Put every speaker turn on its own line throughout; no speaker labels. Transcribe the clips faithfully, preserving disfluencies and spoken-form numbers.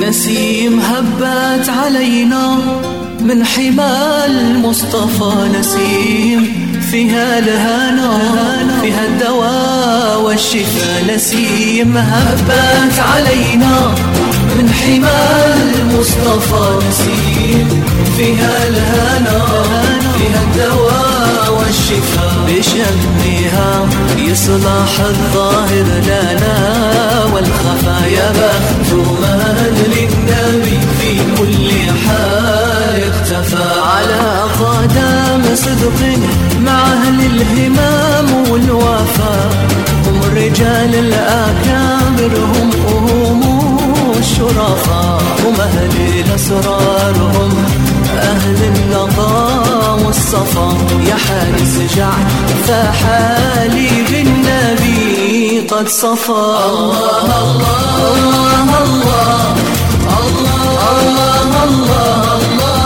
نسيم هبت علينا من حمى المصطفى، نسيم فيها الهنا فيها الدواء والشفاء، نسيم هبت علينا من حمى المصطفى، نسيم فيها الهنا فيها الدواء والشفاء، بشمها يصلح الظاهر لنا والخفا، يا بخت من للنبي في كل حال اختفى، على قدم صدق مع أهل الهمام والوفا، هم الرجال الأكابر هم هم الشرفاء، هم أهل الأسرار هم أهل اللقاء والصفا، يا حارس جعل فحالي بالنبي قد صفى. الله الله الله الله الله الله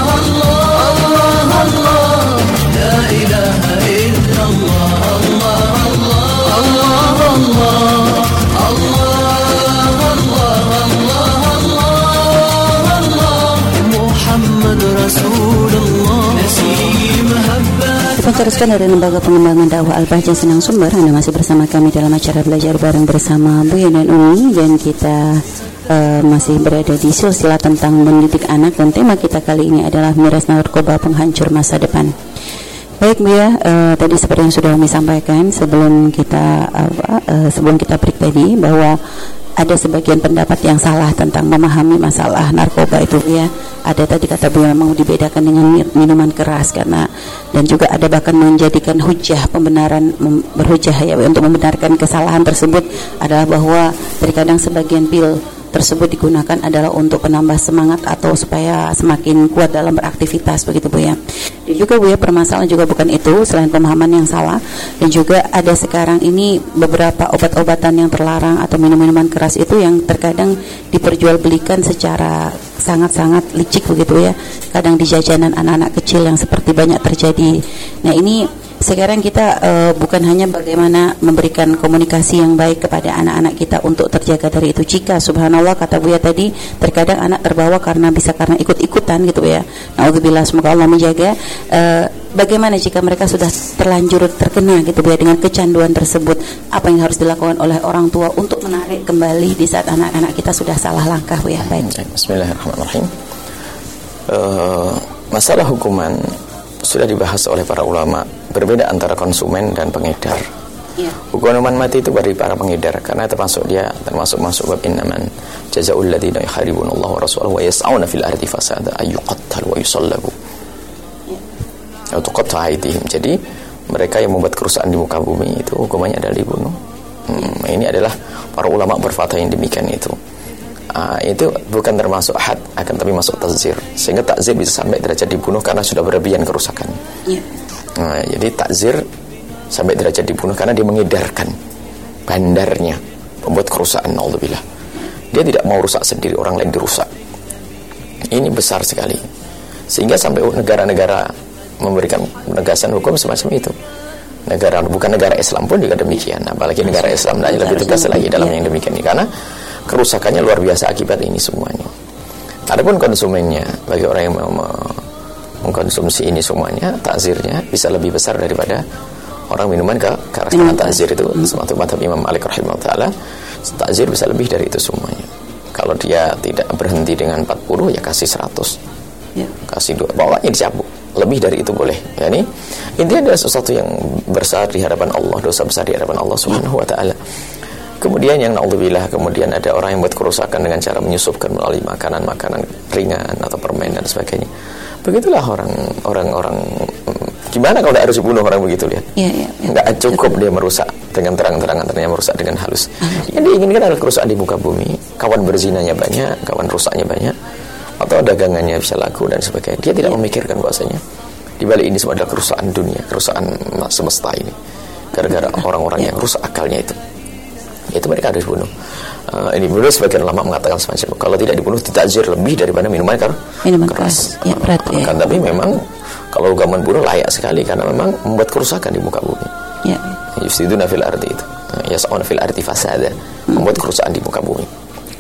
الله الله لا إله إلا الله الله الله الله محمد رسول الله نسيم هبات.
Kita teruskan dari Lembaga Pengembangan Dakwah Al-Bahjah Senang Sumber. Anda masih bersama kami dalam acara belajar bareng bersama Buya dan Umi, dan kita uh, masih berada di silsilah tentang mendidik anak, dan tema kita kali ini adalah miras narkoba penghancur masa depan. Baik Bu ya, uh, tadi seperti yang sudah Umi sampaikan sebelum kita uh, uh, sebelum kita break tadi, bahwa ada sebagian pendapat yang salah tentang memahami masalah narkoba itu ya. Ada tadi kata Bu memang dibedakan dengan minuman keras, karena dan juga ada bahkan menjadikan hujah pembenaran berhujah ya untuk membenarkan kesalahan tersebut adalah bahwa terkadang sebagian pil tersebut digunakan adalah untuk penambah semangat atau supaya semakin kuat dalam beraktivitas, begitu Bu ya. Dan juga Bu ya, permasalahan juga bukan itu, selain pemahaman yang salah, dan juga ada sekarang ini beberapa obat-obatan yang terlarang atau minum-minuman keras itu yang terkadang diperjualbelikan secara sangat-sangat licik, begitu ya. Kadang di jajanan anak-anak kecil yang seperti banyak terjadi. Nah ini sekarang kita uh, bukan hanya bagaimana memberikan komunikasi yang baik kepada anak-anak kita untuk terjaga dari itu. Jika subhanallah kata Buya tadi, terkadang anak terbawa karena bisa karena ikut-ikutan gitu ya. Nauzubillah, semoga Allah menjaga. Uh, bagaimana jika mereka sudah terlanjur terkena gitu Buya dengan kecanduan tersebut? Apa yang harus dilakukan oleh orang tua untuk menarik kembali di saat anak-anak kita sudah salah langkah Buya? Baik.
Bismillahirrahmanirrahim. Uh, masalah hukuman sudah dibahas oleh para ulama, berbeda antara konsumen dan pengedar. Ya. Hukuman mati itu bagi para pengedar, karena termasuk dia termasuk masuk bab innaman jazaa'ul ladzina yuharibunallahu wa rasulahu wa yas'auna fil ardi fasada ayyuqattalu wa yusallabu. Ya. Atau tuqatta'a aydihim. Jadi mereka yang membuat kerusakan di muka bumi itu hukumannya adalah dibunuh. Hmm, ya. Ini adalah para ulama berfatwa yang demikian itu. Uh, itu bukan termasuk had, akan tapi masuk takzir, sehingga takzir bisa sampai derajat dibunuh karena sudah berlebihan kerusakan. Yeah. Nah, jadi takzir sampai derajat dibunuh karena dia mengedarkan bandarnya, membuat kerusakan. Naudzubillah, dia tidak mau rusak sendiri, orang lain dirusak. Ini besar sekali, sehingga sampai negara-negara memberikan penegasan hukum semacam itu. Negara bukan negara Islam pun juga demikian, apalagi negara Islam lebih tegas lagi dalam yang demikian ini, karena kerusakannya luar biasa akibat ini semuanya. Adapun konsumennya, bagi orang yang mau mengkonsumsi ini semuanya, takzirnya bisa lebih besar daripada orang minuman ke karena takzir itu semata mata Imam Malik rahimahullah taala, takzir bisa lebih dari itu semuanya. Kalau dia tidak berhenti dengan empat puluh, ya kasih seratus, ya. Kasih dua, bawahnya dicabut. Lebih dari itu boleh. Ya, ini intinya adalah sesuatu yang besar di hadapan Allah, dosa besar di hadapan Allah Subhanahu wa taala. Kemudian yang naudzubillah, kemudian ada orang yang buat kerusakan dengan cara menyusupkan melalui makanan-makanan ringan atau permen dan sebagainya. Begitulah orang orang-orang, gimana kalau tidak harus dibunuh orang begitu, lihat. Ya, ya, ya. Enggak cukup dia merusak dengan terang-terangan, ternyata merusak dengan halus. Yang diinginkan adalah kerusakan di muka bumi, kawan berzinanya banyak, kawan rusaknya banyak, atau dagangannya bisa laku dan sebagainya. Dia tidak ya. memikirkan bahwasanya di balik ini semua adalah kerusakan dunia, kerusakan semesta ini, gara-gara orang-orang yang rusak akalnya itu. Itu mereka harus dibunuh. Uh, ini benar sebagian ulama mengatakan semacam kalau tidak dibunuh ditakzir lebih daripada minuman kar
minuman
keras.
Ya, berat, ya.
Kan, tapi memang kalau hukuman bunuh layak sekali karena memang membuat kerusakan di muka bumi. Ya. Yufsiduna fil ardi itu. Yas'una fil ardi fasada, membuat kerusakan di muka bumi.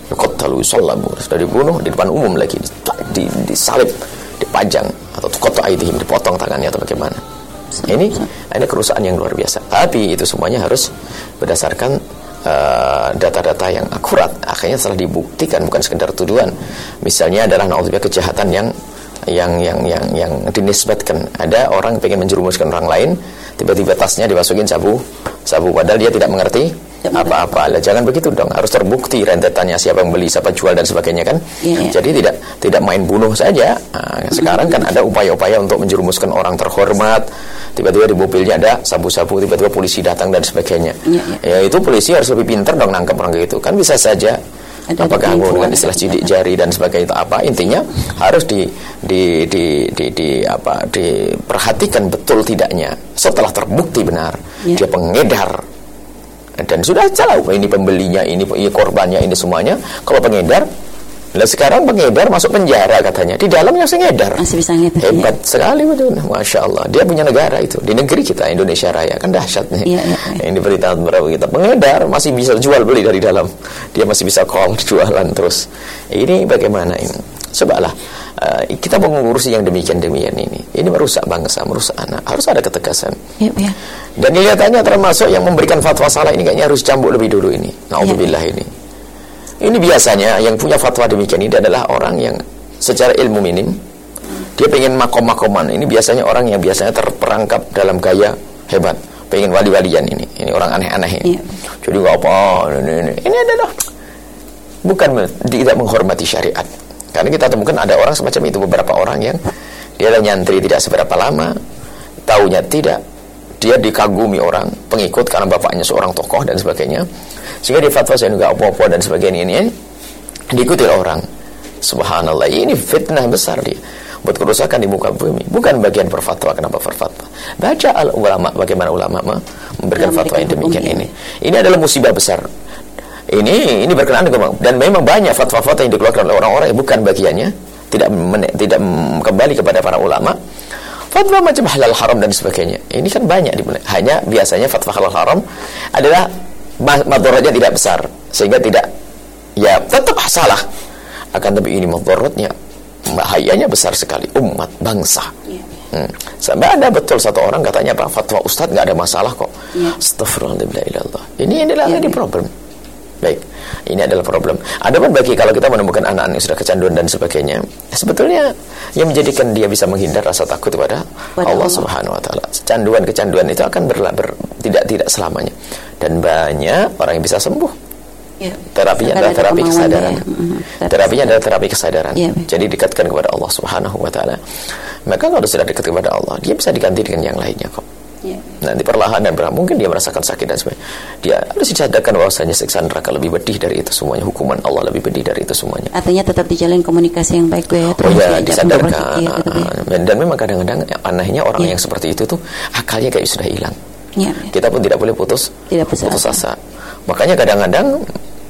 Yuqattalu yusallabu, sudah dibunuh di depan umum lagi, disalib, dipajang, atau tuqatta aydihim, dipotong tangannya atau bagaimana. Ini ada kerusakan yang luar biasa. Tapi itu semuanya harus berdasarkan uh, data-data yang akurat. Akhirnya setelah dibuktikan, bukan sekedar tuduhan. Misalnya adalah naudzubillah kejahatan yang yang yang yang yang dinisbatkan. Ada orang pengen menjerumuskan orang lain, tiba-tiba tasnya dimasukin sabu, sabu padahal dia tidak mengerti apa-apa. Lah jangan begitu dong, harus terbukti rentetannya, siapa yang beli, siapa jual dan sebagainya kan. Ya, ya. Jadi tidak tidak main bunuh saja. Nah, sekarang kan ada upaya-upaya untuk menjerumuskan orang terhormat. Tiba-tiba di mobilnya ada sabu-sabu, tiba-tiba polisi datang dan sebagainya. Ya, ya. Ya itu polisi harus lebih pintar dong nangkep orang kayak gitu. Kan bisa saja ada apa ganggu dengan istilah sidik jari dan sebagainya itu apa. Intinya harus di di di di, di apa diperhatikan betul tidaknya. Setelah terbukti benar ya. Dia pengedar dan sudah jelas ini pembelinya, ini, ini korbannya, ini semuanya. Kalau pengedar, lah sekarang pengedar masuk penjara katanya. Di dalamnya masih ngedar. Masih bisa ngedar. Hebat ya. Sekali betul. Masya Allah. Dia punya negara itu. Di negeri kita Indonesia Raya kan dahsyat nih. Ya, ya, ya. Ini berita berapa kita pengedar masih bisa jual beli dari dalam. Dia masih bisa call jualan terus. Ini bagaimana ini? Cobalah uh, kita mengurusi yang demikian-demikian ini. Ini merusak bangsa, merusak anak. Harus ada ketegasan. Ya, ya. Dan kelihatannya termasuk yang memberikan fatwa salah ini kayaknya harus cambuk lebih dulu ini. Na'udzubillah ya. ini. Ini biasanya yang punya fatwa demikian ini adalah orang yang secara ilmu minim. Dia pengen makom-makoman. Ini biasanya orang yang biasanya terperangkap dalam gaya hebat. Pengen wali-walian ini. Ini orang aneh-aneh ini. Ya. Jadi nggak apa. Ini, ini. ini adalah bukan tidak menghormati syariat. Karena kita temukan ada orang semacam itu, beberapa orang yang dia adalah nyantri tidak seberapa lama, taunya tidak, dia dikagumi orang, pengikut karena bapaknya seorang tokoh dan sebagainya, sehingga dia fatwa saya enggak apa-apa dan sebagainya ini, ini diikuti orang. Subhanallah, ini fitnah besar dia, buat kerusakan di muka bumi. Bukan bagian berfatwa, kenapa berfatwa? Baca al ulama, bagaimana ulama memberikan fatwa yang demikian ini. Ini adalah musibah besar. Ini ini berkenaan dengan, dan memang banyak fatwa-fatwa yang dikeluarkan oleh orang-orang yang bukan bagiannya, tidak men, tidak kembali kepada para ulama. Fatwa macam halal haram dan sebagainya. Ini kan banyak dimulai. Hanya biasanya fatwa halal haram adalah madharatnya tidak besar, sehingga tidak ya tetap salah. Akan tapi ini madharatnya, bahayanya besar sekali umat bangsa. Hmm. Sampai ada betul satu orang katanya apa, fatwa ustadz nggak ada masalah kok. Ya. Astaghfirullahaladzim. Ini adalah ya, ini ya. problem. Baik, ini adalah problem. Adapun bagi kalau kita menemukan anak-anak yang sudah kecanduan dan sebagainya, sebetulnya yang menjadikan dia bisa menghindar rasa takut kepada Allah, Allah Subhanahu Wa Taala. Kecanduan-kecanduan itu akan berla, ber, tidak tidak selamanya, dan banyak orang yang bisa sembuh. Ya. Terapinya adalah terapi kesadaran. Ya. Terapinya adalah terapi kesadaran. Ya. Jadi dekatkan kepada Allah Subhanahu Wa Taala. Maka kalau sudah dekat kepada Allah, dia bisa diganti dengan yang lainnya kok. Ya. Nanti perlahan dan perlahan mungkin dia merasakan sakit dan sebagainya. Dia harus disadarkan bahwasanya siksa neraka lebih pedih dari itu semuanya, hukuman Allah lebih pedih dari itu semuanya. Artinya tetap dijalin komunikasi yang baik ya. Oh ya, disadarkan. Ya, ya. Dan memang kadang-kadang anehnya orang ya. yang seperti itu tuh akalnya kayak sudah hilang. Ya, ya. Kita pun tidak boleh putus tidak putus asa. Makanya kadang-kadang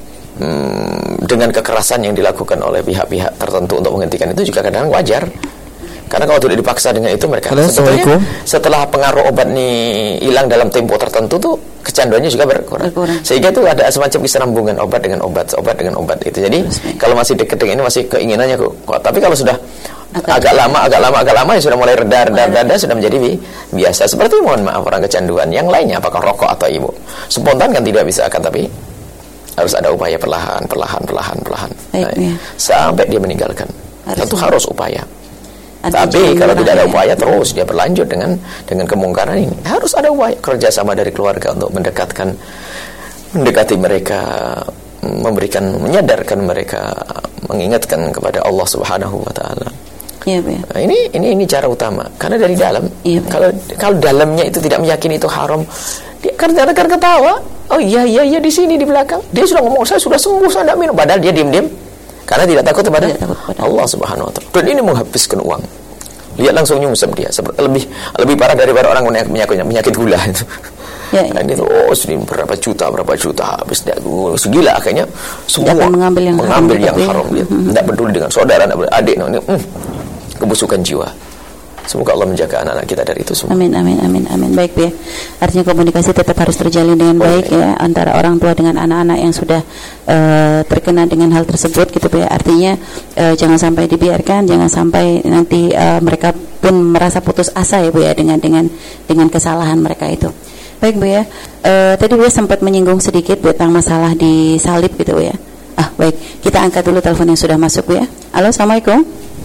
hmm, dengan kekerasan yang dilakukan oleh pihak-pihak tertentu untuk menghentikan itu juga kadang-kadang wajar. Karena kalau tidak dipaksa dengan itu mereka Halo, sebetulnya setelah pengaruh obat ini hilang dalam tempo tertentu tuh kecanduannya juga berkurang. berkurang. Sehingga tuh ada semacam kesinambungan obat dengan obat, obat dengan obat itu. Jadi Terus, kalau masih dekat dengan ini masih keinginannya kok. Tapi kalau sudah agak, agak lama, agak lama, agak lama ya sudah mulai reda, reda, reda sudah menjadi bi biasa. Seperti mohon maaf orang kecanduan yang lainnya, apakah rokok atau ibu. Spontan kan tidak bisa akan, tapi harus ada upaya perlahan, perlahan, perlahan, perlahan. Baik, nah, ya. Sampai dia meninggalkan. Harus Tentu harus upaya. Tapi kalau tidak ada upaya terus dia berlanjut dengan dengan kemungkaran ini. Harus ada upaya kerjasama dari keluarga untuk mendekatkan mendekati mereka, memberikan menyadarkan mereka, mengingatkan kepada Allah Subhanahu Wa Taala. Ya, ya. Nah, ini ini ini cara utama. Karena dari dalam, ya, kalau kalau dalamnya itu tidak meyakini itu haram, dia karena akan ketawa. Oh iya iya iya di sini di belakang dia sudah ngomong saya sudah sembuh, saya tidak minum, padahal dia diam-diam. Karena tidak takut kepada, tidak takut kepada Allah Subhanahu Wa Taala. Dan ini menghabiskan uang. Lihat langsung nyungsep dia. Lebih lebih parah daripada orang penyakit penyakit gula itu. Ya, ya. Ini tuh oh ini berapa juta berapa juta habis dia oh, segila akhirnya semua mengambil yang mengambil haram, yang haram dia. Tidak peduli dengan saudara, tidak peduli adik, no, hmm, kebusukan jiwa. Semoga Allah menjaga anak-anak kita dari itu semua.
Amin, amin, amin, amin. Baik Bu ya. Artinya komunikasi tetap harus terjalin dengan baik ya antara orang tua dengan anak-anak yang sudah uh, terkena dengan hal tersebut gitu Bu ya. Artinya uh, jangan sampai dibiarkan, jangan sampai nanti uh, mereka pun merasa putus asa ya Bu ya dengan dengan dengan kesalahan mereka itu. Baik Bu ya. Uh, tadi Bu ya sempat menyinggung sedikit Bu tentang masalah di salib gitu Bu ya. Ah, baik. Kita angkat dulu telepon yang sudah masuk Bu ya. Halo, Assalamualaikum.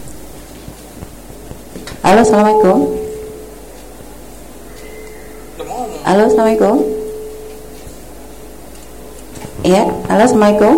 Halo, Assalamualaikum. Halo, Assalamualaikum. Iya, halo, Assalamualaikum.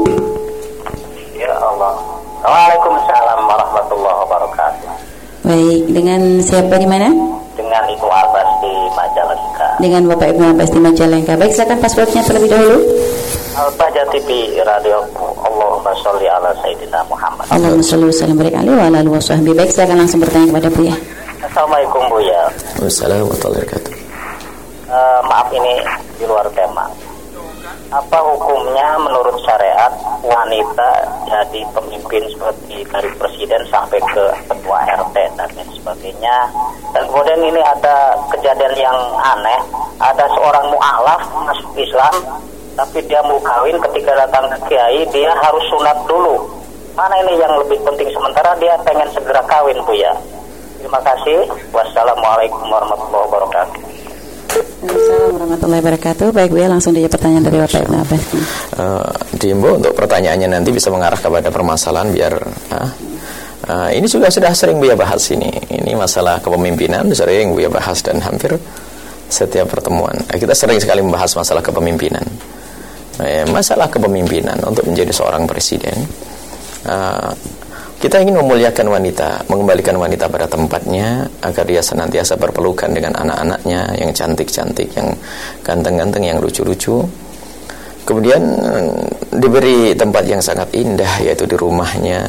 Ya Allah. Waalaikumsalam warahmatullahi wabarakatuh.
Baik, dengan siapa di mana?
Dengan Ibu Abbas di Majalengka.
Dengan Bapak Ibu Abbas di Majalengka. Baik, silakan passwordnya terlebih dahulu.
Al-Bahjah T V Radio. Allahumma sholli ala Sayyidina Muhammad.
Allahumma sholli wa sallim barik alaihi wa ala alihi washabbihi. Baik, silakan langsung bertanya kepada Buya.
Assalamualaikum Buya.
Wassalamualaikum warahmatullahi wabarakatuh.
Uh, maaf ini di luar tema. Apa hukumnya menurut syariat wanita jadi pemimpin seperti dari presiden sampai ke ketua R T dan lain sebagainya? Dan kemudian ini ada kejadian yang aneh. Ada seorang mu'alaf masuk Islam, tapi dia mau kawin, ketika datang ke kiai dia harus sunat dulu. Mana ini yang lebih penting, sementara dia pengen segera kawin Buya? Terima kasih. Wassalamualaikum warahmatullahi wabarakatuh.
Assalamualaikum warahmatullahi wabarakatuh. Baik Bu ya, langsung dia pertanyaan dari Bapak Ibnu Abbas.
Uh, diimbau untuk pertanyaannya nanti bisa mengarah kepada permasalahan biar uh, uh, ini juga sudah sering Buya bahas ini. Ini masalah kepemimpinan sering Buya bahas dan hampir setiap pertemuan uh, kita sering sekali membahas masalah kepemimpinan. Uh, masalah kepemimpinan untuk menjadi seorang presiden. Uh, Kita ingin memuliakan wanita, mengembalikan wanita pada tempatnya agar dia senantiasa berpelukan dengan anak-anaknya yang cantik-cantik, yang ganteng-ganteng, yang lucu-lucu. Kemudian diberi tempat yang sangat indah, yaitu di rumahnya,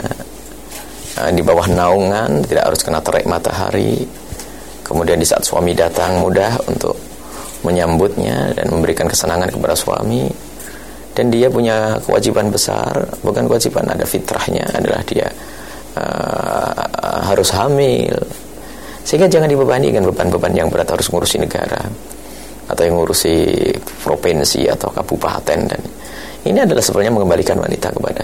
di bawah naungan, tidak harus kena terik matahari. Kemudian di saat suami datang, mudah untuk menyambutnya dan memberikan kesenangan kepada suami. Dan dia punya kewajiban besar, bukan kewajiban, ada fitrahnya, adalah dia Uh, harus hamil, sehingga jangan dibebani dengan beban-beban yang berat, harus ngurusi negara atau yang ngurusi provinsi atau kabupaten. Dan ini adalah sebenarnya mengembalikan wanita kepada.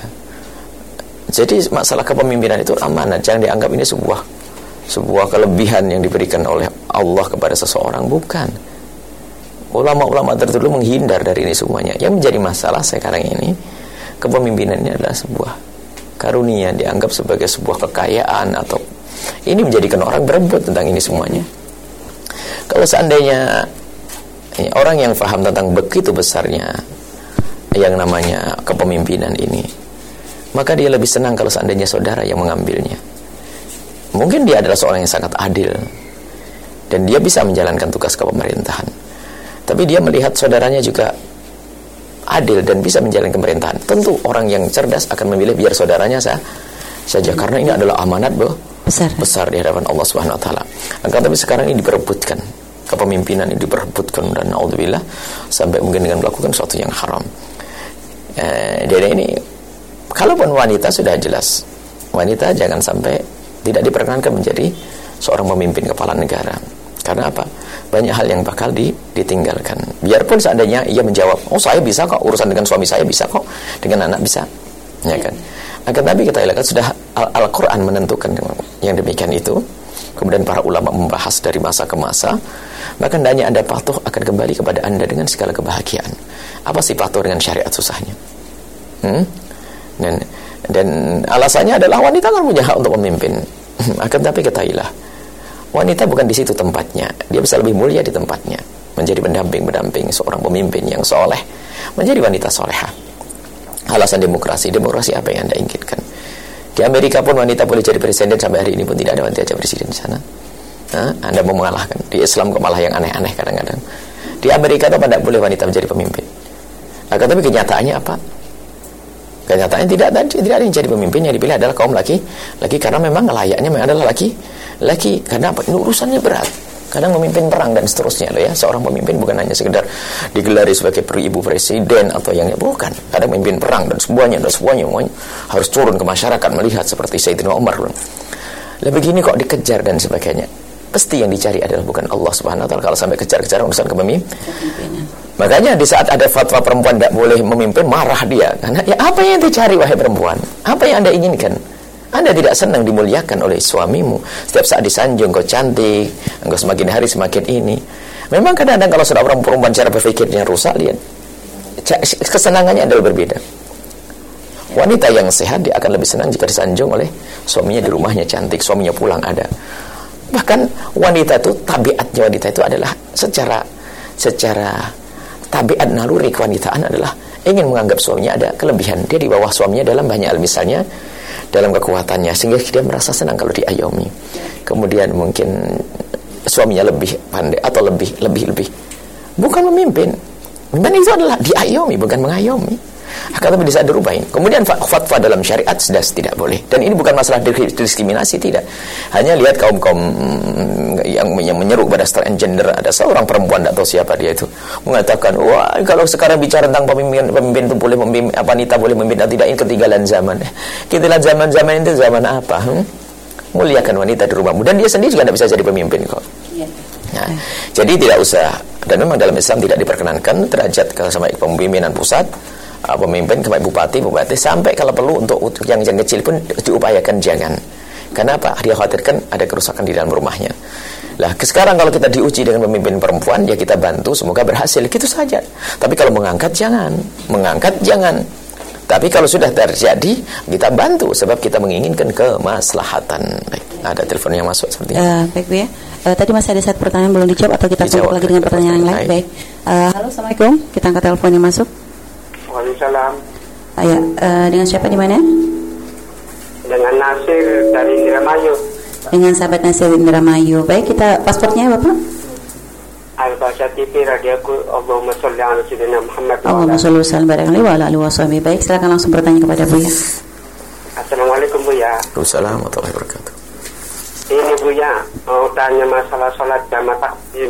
Jadi masalah kepemimpinan itu amanat, jangan dianggap ini sebuah sebuah kelebihan yang diberikan oleh Allah kepada seseorang, bukan. Ulama-ulama terdahulu menghindar dari ini semuanya. Yang menjadi masalah sekarang ini, kepemimpinannya adalah sebuah karunia, dianggap sebagai sebuah kekayaan, atau ini menjadikan orang berebut tentang ini semuanya. Kalau seandainya ya, orang yang paham tentang begitu besarnya yang namanya kepemimpinan ini, maka dia lebih senang kalau seandainya saudara yang mengambilnya. Mungkin dia adalah seorang yang sangat adil dan dia bisa menjalankan tugas kepemerintahan, tapi dia melihat saudaranya juga adil dan bisa menjalankan pemerintahan. Tentu orang yang cerdas akan memilih biar saudaranya sah saja, karena ini adalah amanat bro, besar besar di hadapan Allah Subhanahu wa taala. Akan tapi sekarang ini diperebutkan, kepemimpinan ini diperebutkan, dan naudzubillah sampai mungkin dengan melakukan sesuatu yang haram. Eh, jadi ini kalaupun wanita sudah jelas, wanita jangan sampai tidak diperkenankan menjadi seorang pemimpin kepala negara. Karena apa? Banyak hal yang bakal di, ditinggalkan. Biarpun seandainya ia menjawab, oh saya bisa kok, urusan dengan suami saya bisa kok, dengan anak bisa, ya kan? Akan tapi kita lihat sudah Al- Al-Quran menentukan yang demikian itu. Kemudian para ulama membahas dari masa ke masa. Maka hendaknya Anda patuh akan kembali kepada Anda dengan segala kebahagiaan. Apa sih patuh dengan syariat susahnya? Hmm? Dan dan alasannya adalah wanita kan punya hak untuk memimpin. Akan tapi ketahuilah, wanita bukan di situ tempatnya. Dia bisa lebih mulia di tempatnya, menjadi pendamping-pendamping seorang pemimpin yang soleh, menjadi wanita solehah. Alasan demokrasi, demokrasi apa yang Anda inginkan? Di Amerika pun wanita boleh jadi presiden, sampai hari ini pun tidak ada wanita jadi presiden di sana. Nah, Anda mau mengalahkan. Di Islam kok malah yang aneh-aneh kadang-kadang. Di Amerika itu tidak boleh wanita menjadi pemimpin. Akan tapi kenyataannya apa? Kenyataannya tidak tidak ada yang jadi pemimpin, yang dipilih adalah kaum laki laki karena memang layaknya memang adalah laki laki karena apa? Ini urusannya berat, kadang memimpin perang dan seterusnya loh ya. Seorang pemimpin bukan hanya sekedar digelari sebagai ibu presiden atau yang bukan, kadang memimpin perang dan semuanya dan semuanya, semuanya harus turun ke masyarakat melihat seperti Sayyidina Umar. Lah begini kok dikejar dan sebagainya. pasti yang dicari adalah bukan Allah Subhanahu wa taala kalau sampai kejar-kejar urusan kepemimpinan. Makanya di saat ada fatwa perempuan tidak boleh memimpin, marah dia. Karena ya apa yang dicari wahai perempuan? Apa yang Anda inginkan? Anda tidak senang dimuliakan oleh suamimu. Setiap saat disanjung, kau cantik, engkau semakin hari semakin ini. Memang kadang-kadang kalau seorang perempuan cara berpikirnya rusak, lihat kesenangannya adalah berbeda. Wanita yang sehat dia akan lebih senang jika disanjung oleh suaminya di rumahnya cantik, suaminya pulang ada. Bahkan wanita itu, tabiatnya wanita itu adalah secara secara tabiat naluri kewanitaan adalah ingin menganggap suaminya ada kelebihan. Dia di bawah suaminya dalam banyak hal, misalnya dalam kekuatannya, sehingga dia merasa senang kalau diayomi. Kemudian mungkin suaminya lebih pandai atau lebih lebih lebih bukan memimpin. Memimpin itu adalah diayomi, bukan mengayomi. Akan tapi bisa dirubahin. Kemudian fatwa dalam syariat sudah tidak boleh. Dan ini bukan masalah diskriminasi, tidak. Hanya lihat kaum-kaum yang, yang menyeru pada transgender. Ada seorang perempuan, tidak tahu siapa dia itu, mengatakan, wah kalau sekarang bicara tentang pemimpin, pemimpin itu boleh memimpin, wanita boleh memimpin atau tidak, ini ketinggalan zaman. Ketinggalan zaman-zaman itu zaman apa? Hmm? Muliakan wanita di rumahmu. Dan dia sendiri juga tidak bisa jadi pemimpin kok. Nah, jadi tidak usah. Dan memang dalam Islam tidak diperkenankan derajat sama kepemimpinan pusat, pemimpin kepada bupati, bupati sampai kalau perlu untuk yang yang kecil pun diupayakan jangan. Kenapa? Dia khawatirkan ada kerusakan di dalam rumahnya. Lah, sekarang kalau kita diuji dengan pemimpin perempuan, ya kita bantu, semoga berhasil, gitu saja. Tapi kalau mengangkat jangan, mengangkat jangan. Tapi kalau sudah terjadi, kita bantu sebab kita menginginkan kemaslahatan. Baik, ada telepon yang masuk sepertinya.
Uh, baik Bu ya. Uh, tadi masih ada satu pertanyaan belum dijawab atau kita sambung lagi dengan pertanyaan yang lain. Baik. Uh, halo, assalamualaikum. Kita angkat telepon yang masuk.
Waalaikumsalam.
Ayah, uh, dengan siapa di mana?
Dengan Nasir dari Indramayu.
Dengan sahabat Nasir Indramayu. Baik, kita pasportnya Bapak?
Al-Bahasa T V radioku. Allahumma sholli ala sayyidina Muhammad.
Allahumma sholli wa sallim barang wa ala alihi wasallam. Baik, silakan langsung bertanya kepada Buya.
Assalamualaikum Buya.
Waalaikumsalam warahmatullahi wabarakatuh.
Ini Buya, mau tanya masalah sholat jamaah takdim.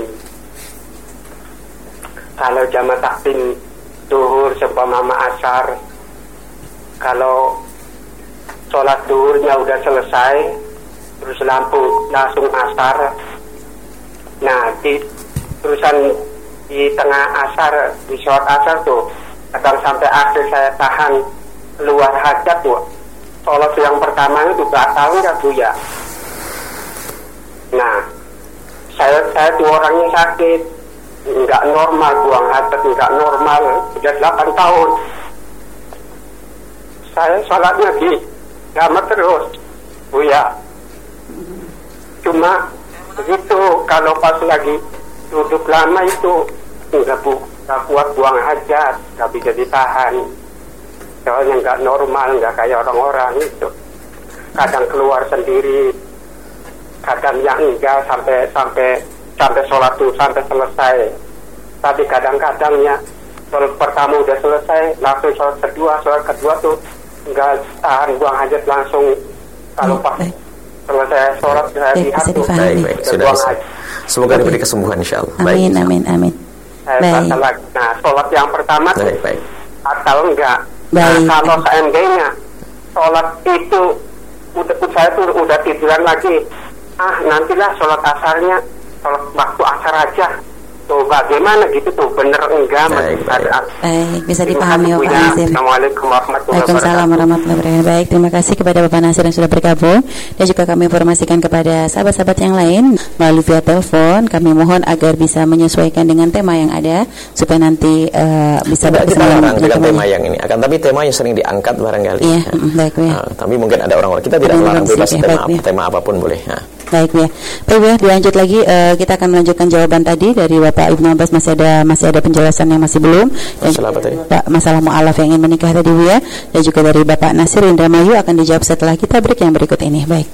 Kalau jamaah takdim duhur seumpama asar, kalau sholat duhurnya udah selesai terus lampu langsung asar, nah di terusan di tengah asar, di sholat asar tuh kadang sampai akhir saya tahan keluar hajat tuh, sholat yang pertama itu batal nggak Bu ya? Nah saya saya tuh orangnya sakit, nggak normal, buang hajat nggak normal, sudah delapan tahun. Saya sholatnya di lama terus, Bu ya. Cuma begitu kalau pas lagi duduk lama itu nggak bu, nggak kuat buang hajat, nggak bisa ditahan. Soalnya nggak normal, nggak kayak orang-orang itu. Kadang keluar sendiri, kadang yang enggak sampai sampai sampai sholat tuh sampai selesai. Tapi kadang-kadangnya sholat pertama udah selesai, langsung sholat kedua, sholat kedua tuh enggak tahan buang hajat langsung. Kalau pas selesai sholat saya lihat tuh
baik, baik. Sudah bisa. Semoga diberi kesembuhan insyaallah.
Amin, baik, amin, amin.
Baik. Nah, sholat yang pertama tuh
baik, baik.
Atau enggak.
Baik.
Nah, kalau seandainya sholat itu udah saya tuh udah tiduran lagi. Ah, nantilah sholat asarnya, sholat waktu asar aja. Tuh bagaimana gitu tuh, bener enggak?
Baik, baik. baik bisa dipahami Bapak Nasir.
Assalamualaikum warahmatullahi wabarakatuh.
Waalaikumsalam warahmatullahi wabarakatuh. Baik, terima kasih kepada Bapak Nasir yang sudah bergabung. Dan juga kami informasikan kepada sahabat-sahabat yang lain melalui via telepon. Kami mohon agar bisa menyesuaikan dengan tema yang ada supaya nanti uh, bisa
berkesinambungan dengan tema yang ini. Akan tapi tema yang sering diangkat barangkali.
Iya, ya. Baik ya.
Nah, tapi mungkin ada orang-orang kita tidak melarang bebas ya, tema, baik, tema apapun boleh. Nah.
Baik ya, baik ya. Dilanjut lagi, uh, kita akan melanjutkan jawaban tadi dari Bapak Ibnu Abbas. Masih ada masih ada penjelasan yang masih belum.
Masalah apa tadi?
Masalah mu'alaf yang ingin menikah tadi Bu ya. Dan juga dari Bapak Nasir Indramayu akan dijawab setelah kita break yang berikut ini. Baik.